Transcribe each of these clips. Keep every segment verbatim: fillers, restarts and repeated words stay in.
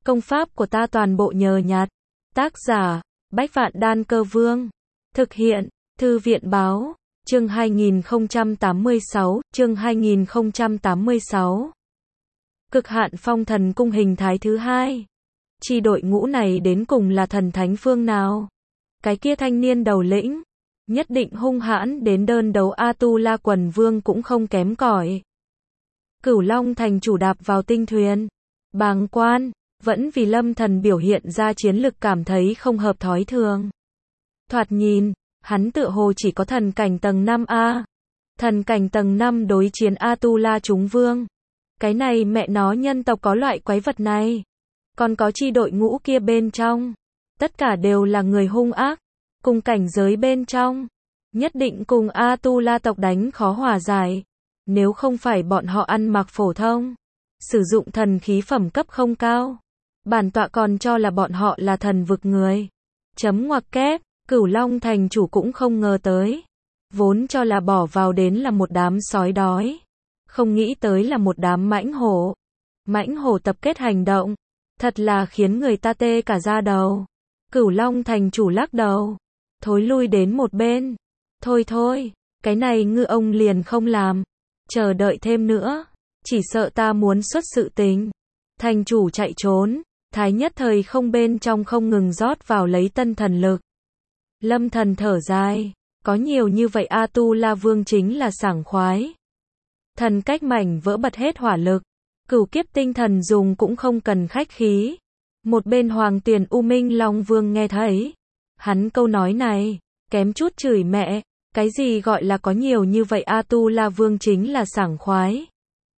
Công pháp của ta toàn bộ nhờ nhặt. Tác giả, Bách Vạn Đan Cơ Vương. Thực hiện, Thư viện Báo. Chương hai nghìn không trăm tám mươi sáu, chương hai nghìn không trăm tám mươi sáu. Cực hạn phong thần cung hình thái thứ hai. Chi đội ngũ này đến cùng là thần thánh phương nào? Cái kia thanh niên đầu lĩnh, nhất định hung hãn đến đơn đấu A-tu-la quần vương cũng không kém cỏi. Cửu Long thành chủ đạp vào tinh thuyền. Bàng quan, vẫn vì Lâm Thần biểu hiện ra chiến lực cảm thấy không hợp thói thường. Thoạt nhìn, hắn tựa hồ chỉ có thần cảnh tầng năm A. Thần cảnh tầng năm đối chiến A-tu-la chúng vương. Cái này mẹ nó nhân tộc có loại quái vật này. Còn có chi đội ngũ kia bên trong. Tất cả đều là người hung ác. Cùng cảnh giới bên trong. Nhất định cùng A-tu-la tộc đánh khó hòa giải. Nếu không phải bọn họ ăn mặc phổ thông. Sử dụng thần khí phẩm cấp không cao. Bản tọa còn cho là bọn họ là thần vực người. Chấm ngoặc kép, Cửu Long thành chủ cũng không ngờ tới. Vốn cho là bỏ vào đến là một đám sói đói. Không nghĩ tới là một đám mãnh hổ. Mãnh hổ tập kết hành động. Thật là khiến người ta tê cả da đầu. Cửu Long thành chủ lắc đầu. Thối lui đến một bên. Thôi thôi, cái này ngư ông liền không làm. Chờ đợi thêm nữa. Chỉ sợ ta muốn xuất sự tình. Thành chủ chạy trốn. Thái nhất thời không bên trong không ngừng rót vào lấy tân thần lực. Lâm Thần thở dài. Có nhiều như vậy A-tu-la vương chính là sảng khoái. Thần cách mảnh vỡ bật hết hỏa lực. Cửu kiếp tinh thần dùng cũng không cần khách khí. Một bên Hoàng Tuyền U Minh Long Vương nghe thấy. Hắn câu nói này, kém chút chửi mẹ. Cái gì gọi là có nhiều như vậy A-tu-la vương chính là sảng khoái.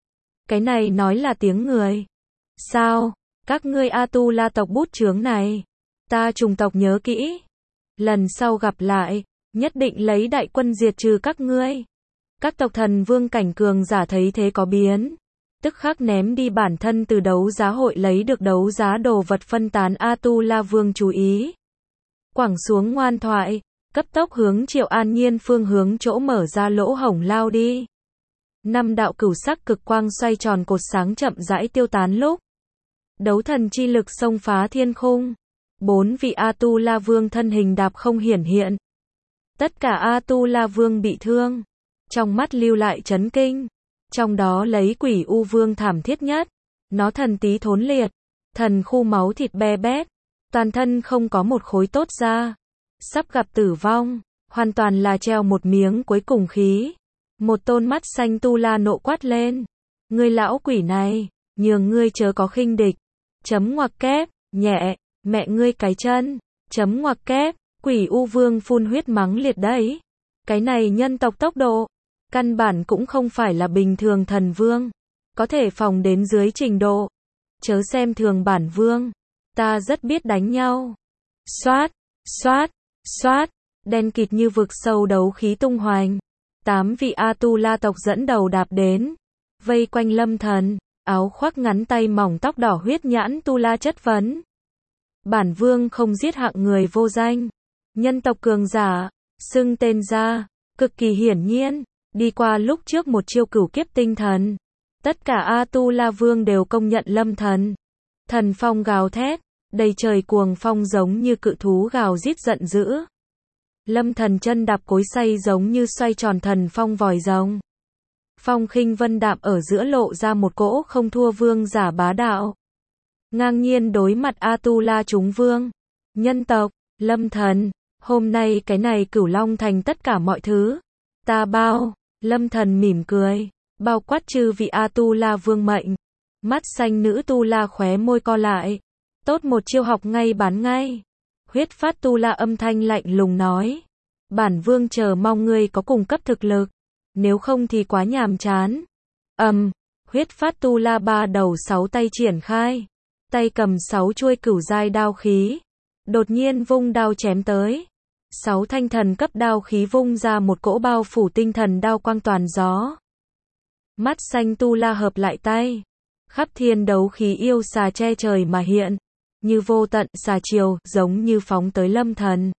Cái này nói là tiếng người. Sao? Các ngươi A-tu-la tộc bút chướng này. Ta trùng tộc nhớ kỹ. Lần sau gặp lại, nhất định lấy đại quân diệt trừ các ngươi. Các tộc thần vương cảnh cường giả thấy thế có biến. Tức khắc ném đi bản thân từ đấu giá hội lấy được đấu giá đồ vật phân tán A-tu-la vương chú ý. Quẳng xuống ngoan thoại, cấp tốc hướng Triệu An Nhiên phương hướng chỗ mở ra lỗ hổng lao đi. Năm đạo cửu sắc cực quang xoay tròn cột sáng chậm rãi tiêu tán lúc. Đấu thần chi lực xông phá thiên khung. Bốn vị A-tu-la vương thân hình đạp không hiển hiện. Tất cả A-tu-la vương bị thương. Trong mắt lưu lại chấn kinh. Trong đó lấy Quỷ U Vương thảm thiết nhất. Nó thần tí thốn liệt. Thần khu máu thịt be bét. Toàn thân không có một khối tốt ra. Sắp gặp tử vong. Hoàn toàn là treo một miếng cuối cùng khí. Một tôn mắt xanh tu la nộ quát lên. Ngươi lão quỷ này, nhường ngươi chớ có khinh địch. Chấm ngoặc kép, nhẹ, mẹ ngươi cái chân. Chấm ngoặc kép, Quỷ U Vương phun huyết mắng liệt đấy. Cái này nhân tộc tốc độ. Căn bản cũng không phải là bình thường thần vương. Có thể phòng đến dưới trình độ. Chớ xem thường bản vương. Ta rất biết đánh nhau. Xoát, xoát, xoát. Đen kịt như vực sâu đấu khí tung hoành. Tám vị A-tu-la tộc dẫn đầu đạp đến. Vây quanh Lâm Thần. Áo khoác ngắn tay mỏng tóc đỏ huyết nhãn tu-la chất vấn. Bản vương không giết hạng người vô danh. Nhân tộc cường giả. Xưng tên ra. Cực kỳ hiển nhiên. Đi qua lúc trước một chiêu cửu kiếp tinh thần. Tất cả A-tu-la vương đều công nhận Lâm Thần. Thần phong gào thét. Đầy trời cuồng phong giống như cự thú gào rít giận dữ. Lâm Thần chân đạp cối xay giống như xoay tròn thần phong vòi rồng. Phong khinh vân đạm ở giữa lộ ra một cỗ không thua vương giả bá đạo. Ngang nhiên đối mặt A-tu-la chúng vương. Nhân tộc, Lâm Thần, hôm nay cái này Cửu Long thành tất cả mọi thứ. Ta bao, Lâm Thần mỉm cười, bao quát chư vị A-tu-la vương mệnh. Mắt xanh nữ tu-la khóe môi co lại. Tốt một chiêu học ngay bán ngay. Huyết phát tu-la âm thanh lạnh lùng nói. Bản vương chờ mong ngươi có cùng cấp thực lực. Nếu không thì quá nhàm chán. Ầm, um, huyết phát tu-la ba đầu sáu tay triển khai. Tay cầm sáu chuôi cửu giai đao khí. Đột nhiên vung đao chém tới. Sáu thanh thần cấp đao khí vung ra một cỗ bao phủ tinh thần đao quang toàn gió. Mắt xanh tu-la hợp lại tay. Khắp thiên đấu khí yêu xà che trời mà hiện. Như vô tận xà chiều, giống như phóng tới Lâm Thần.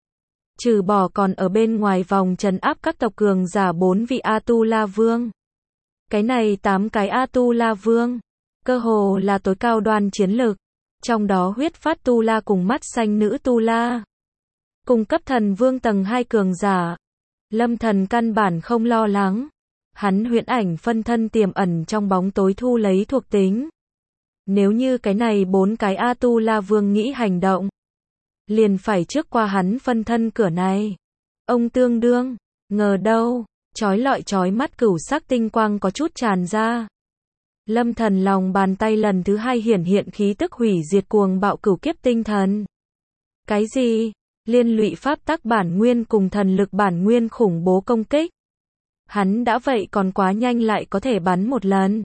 Trừ bỏ còn ở bên ngoài vòng trấn áp các tộc cường giả bốn vị A-tu-la vương. Cái này tám cái A-tu-la vương. Cơ hồ là tối cao đoan chiến lực. trong đó huyết phát tu la cùng mắt xanh nữ tu la. Cùng cấp thần vương tầng hai cường giả. Lâm Thần căn bản không lo lắng. Hắn huyễn ảnh phân thân tiềm ẩn trong bóng tối thu lấy thuộc tính. Nếu như cái này bốn cái A Tu La Vương nghĩ hành động, liền phải trước qua hắn phân thân cửa này. Ông tương đương, ngờ đâu, chói lọi chói mắt cửu sắc tinh quang có chút tràn ra. Lâm Thần lòng bàn tay lần thứ hai hiển hiện khí tức hủy diệt cuồng bạo cửu kiếp tinh thần. Cái gì? Liên lụy pháp tắc bản nguyên cùng thần lực bản nguyên khủng bố công kích. Hắn đã vậy còn quá nhanh lại có thể bắn một lần.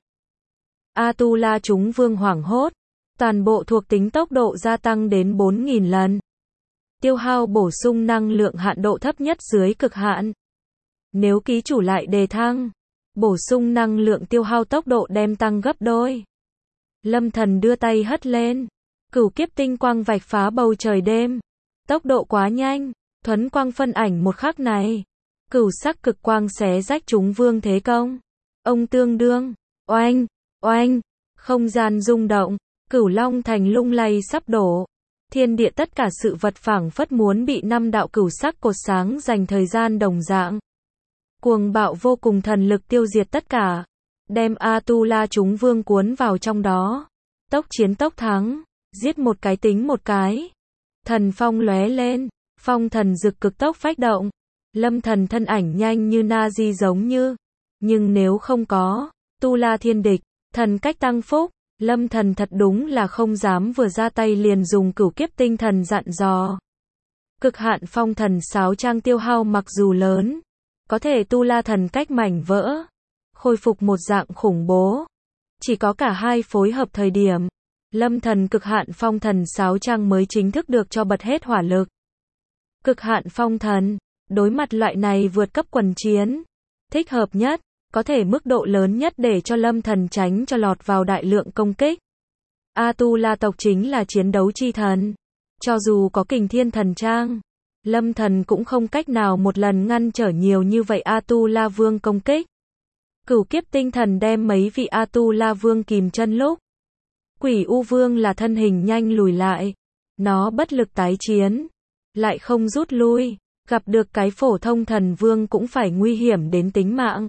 A Tu La chúng vương hoảng hốt, toàn bộ thuộc tính tốc độ gia tăng đến bốn nghìn lần. Tiêu hao bổ sung năng lượng hạn độ thấp nhất dưới cực hạn. Nếu ký chủ lại đề thăng, bổ sung năng lượng tiêu hao tốc độ đem tăng gấp đôi. Lâm Thần đưa tay hất lên, cửu kiếp tinh quang vạch phá bầu trời đêm. Tốc độ quá nhanh, thuấn quang phân ảnh một khắc này. Cửu sắc cực quang xé rách chúng vương thế công. Ông tương đương, oanh, oanh, không gian rung động, cửu long thành lung lay sắp đổ. Thiên địa tất cả sự vật phảng phất muốn bị năm đạo cửu sắc cột sáng dành thời gian đồng dạng. Cuồng bạo vô cùng thần lực tiêu diệt tất cả, đem A Tu La chúng vương cuốn vào trong đó. Tốc chiến tốc thắng, giết một cái tính một cái. Thần phong lóe lên, phong thần dực cực tốc phách động. Lâm Thần thân ảnh nhanh như na di giống như. Nhưng nếu không có Tu La thiên địch, thần cách tăng phúc, Lâm Thần thật đúng là không dám vừa ra tay liền dùng cửu kiếp tinh thần dặn dò. Cực hạn phong thần sáo trang tiêu hao mặc dù lớn, có thể Tu La thần cách mảnh vỡ, khôi phục một dạng khủng bố. Chỉ có cả hai phối hợp thời điểm, Lâm Thần cực hạn phong thần sáo trang mới chính thức được cho bật hết hỏa lực. Cực hạn phong thần, đối mặt loại này vượt cấp quần chiến, thích hợp nhất, có thể mức độ lớn nhất để cho Lâm Thần tránh cho lọt vào đại lượng công kích. A Tu La tộc chính là chiến đấu chi thần. Cho dù có kình thiên thần trang, Lâm Thần cũng không cách nào một lần ngăn trở nhiều như vậy A Tu La Vương công kích. Cửu kiếp tinh thần đem mấy vị A Tu La Vương kìm chân lúc. Quỷ U Vương là thân hình nhanh lùi lại. Nó bất lực tái chiến, lại không rút lui, gặp được cái phổ thông thần vương cũng phải nguy hiểm đến tính mạng.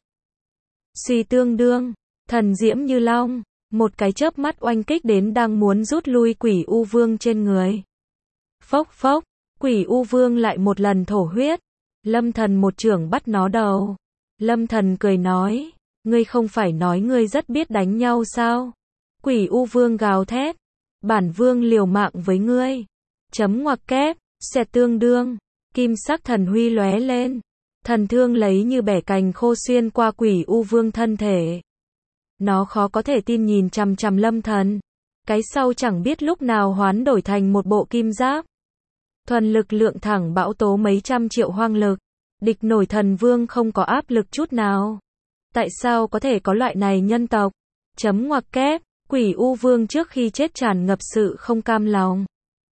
Suy tương đương, thần diễm như long, một cái chớp mắt oanh kích đến đang muốn rút lui quỷ U Vương trên người. Phốc phốc, quỷ U Vương lại một lần thổ huyết. Lâm Thần một chưởng bắt nó đầu. Lâm Thần cười nói, ngươi không phải nói ngươi rất biết đánh nhau sao? Quỷ U Vương gào thét, bản vương liều mạng với ngươi. Chấm ngoặc kép, sẽ tương đương, kim sắc thần huy lóe lên. Thần thương lấy như bẻ cành khô xuyên qua quỷ U Vương thân thể. Nó khó có thể tin nhìn chằm chằm Lâm Thần. Cái sau chẳng biết lúc nào hoán đổi thành một bộ kim giáp. Thuần lực lượng thẳng bão tố mấy trăm triệu hoang lực. Địch nổi thần vương không có áp lực chút nào. Tại sao có thể có loại này nhân tộc? Chấm ngoặc kép, quỷ U Vương trước khi chết tràn ngập sự không cam lòng.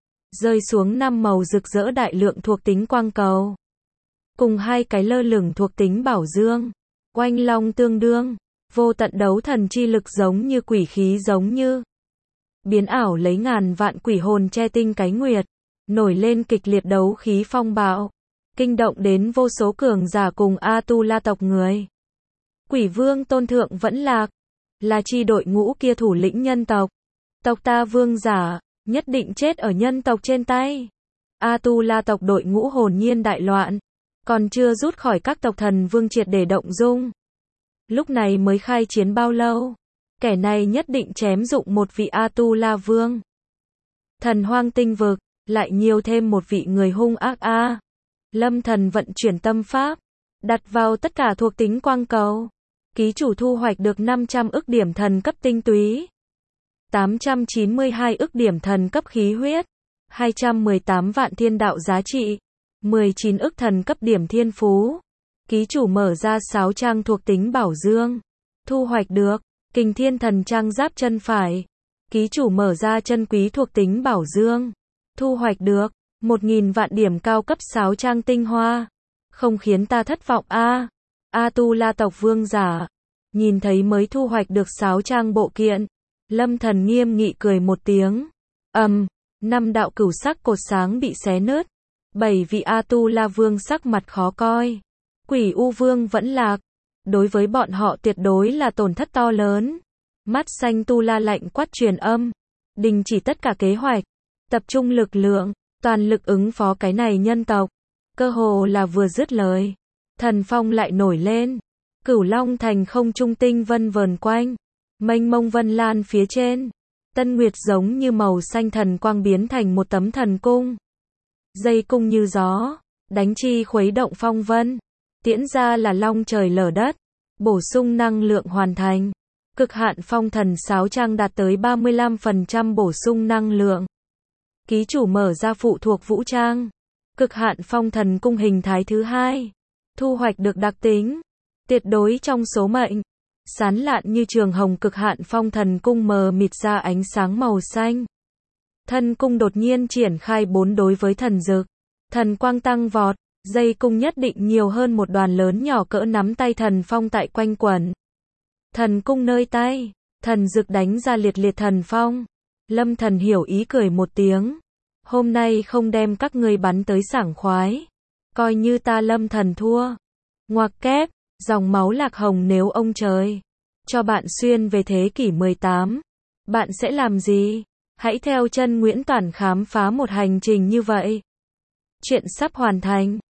Rơi xuống năm màu rực rỡ đại lượng thuộc tính quang cầu. Cùng hai cái lơ lửng thuộc tính bảo dương. Oanh long tương đương, vô tận đấu thần chi lực giống như quỷ khí giống như. Biến ảo lấy ngàn vạn quỷ hồn che tinh cái nguyệt. Nổi lên kịch liệt đấu khí phong bạo. Kinh động đến vô số cường giả cùng A Tu La tộc người. Quỷ vương tôn thượng vẫn lạc. Là chi đội ngũ kia thủ lĩnh nhân tộc. Tộc ta vương giả, nhất định chết ở nhân tộc trên tay. A Tu La tộc đội ngũ hồn nhiên đại loạn. Còn chưa rút khỏi các tộc thần vương triệt để động dung. Lúc này mới khai chiến bao lâu? Kẻ này nhất định chém dụng một vị A Tu La Vương. Thần hoang tinh vực, lại nhiều thêm một vị người hung ác A. Lâm Thần vận chuyển tâm pháp, đặt vào tất cả thuộc tính quang cầu. Ký chủ thu hoạch được năm trăm ức điểm thần cấp tinh túy. tám trăm chín mươi hai ức điểm thần cấp khí huyết. hai trăm mười tám vạn thiên đạo giá trị. mười chín ức thần cấp điểm thiên phú. Ký chủ mở ra sáu trang thuộc tính bảo dương. Thu hoạch được kình thiên thần trang giáp chân phải. Ký chủ mở ra chân quý thuộc tính bảo dương. Thu hoạch được một nghìn vạn điểm cao cấp sáu trang tinh hoa. Không khiến ta thất vọng a. A Tu La tộc vương giả. Nhìn thấy mới thu hoạch được sáu trang bộ kiện. Lâm Thần nghiêm nghị cười một tiếng. Ầm, um, năm đạo cửu sắc cột sáng bị xé nứt. Bảy vị A-tu-la vương sắc mặt khó coi. Quỷ U vương vẫn lạc. Đối với bọn họ tuyệt đối là tổn thất to lớn. Mắt xanh tu la lạnh quát truyền âm. Đình chỉ tất cả kế hoạch. Tập trung lực lượng, toàn lực ứng phó cái này nhân tộc. Cơ hồ là vừa dứt lời. Thần phong lại nổi lên. Cửu Long thành không trung tinh vân vờn quanh. Mênh mông vân lan phía trên. Tân Nguyệt giống như màu xanh thần quang biến thành một tấm thần cung. Dây cung như gió, đánh chi khuấy động phong vân. Tiễn ra là long trời lở đất. Bổ sung năng lượng hoàn thành. Cực hạn phong thần sáo trang đạt tới ba mươi lăm phần trăm bổ sung năng lượng. Ký chủ mở ra phụ thuộc vũ trang. Cực hạn phong thần cung hình thái thứ hai. Thu hoạch được đặc tính. Tuyệt đối trong số mệnh. Sán lạn như trường hồng cực hạn phong thần cung mờ mịt ra ánh sáng màu xanh. Thần cung đột nhiên triển khai bốn đối với thần dực. Thần quang tăng vọt. Dây cung nhất định nhiều hơn một đoàn lớn nhỏ cỡ nắm tay thần phong tại quanh quẩn. Thần cung nơi tay. Thần dực đánh ra liệt liệt thần phong. Lâm thần hiểu ý cười một tiếng. Hôm nay không đem các ngươi bắn tới sảng khoái. Coi như ta lâm thần thua. Ngoặc kép. Dòng máu lạc hồng nếu ông trời cho bạn xuyên về thế kỷ mười tám, bạn sẽ làm gì? Hãy theo chân Nguyễn Toản khám phá một hành trình như vậy. Chuyện sắp hoàn thành.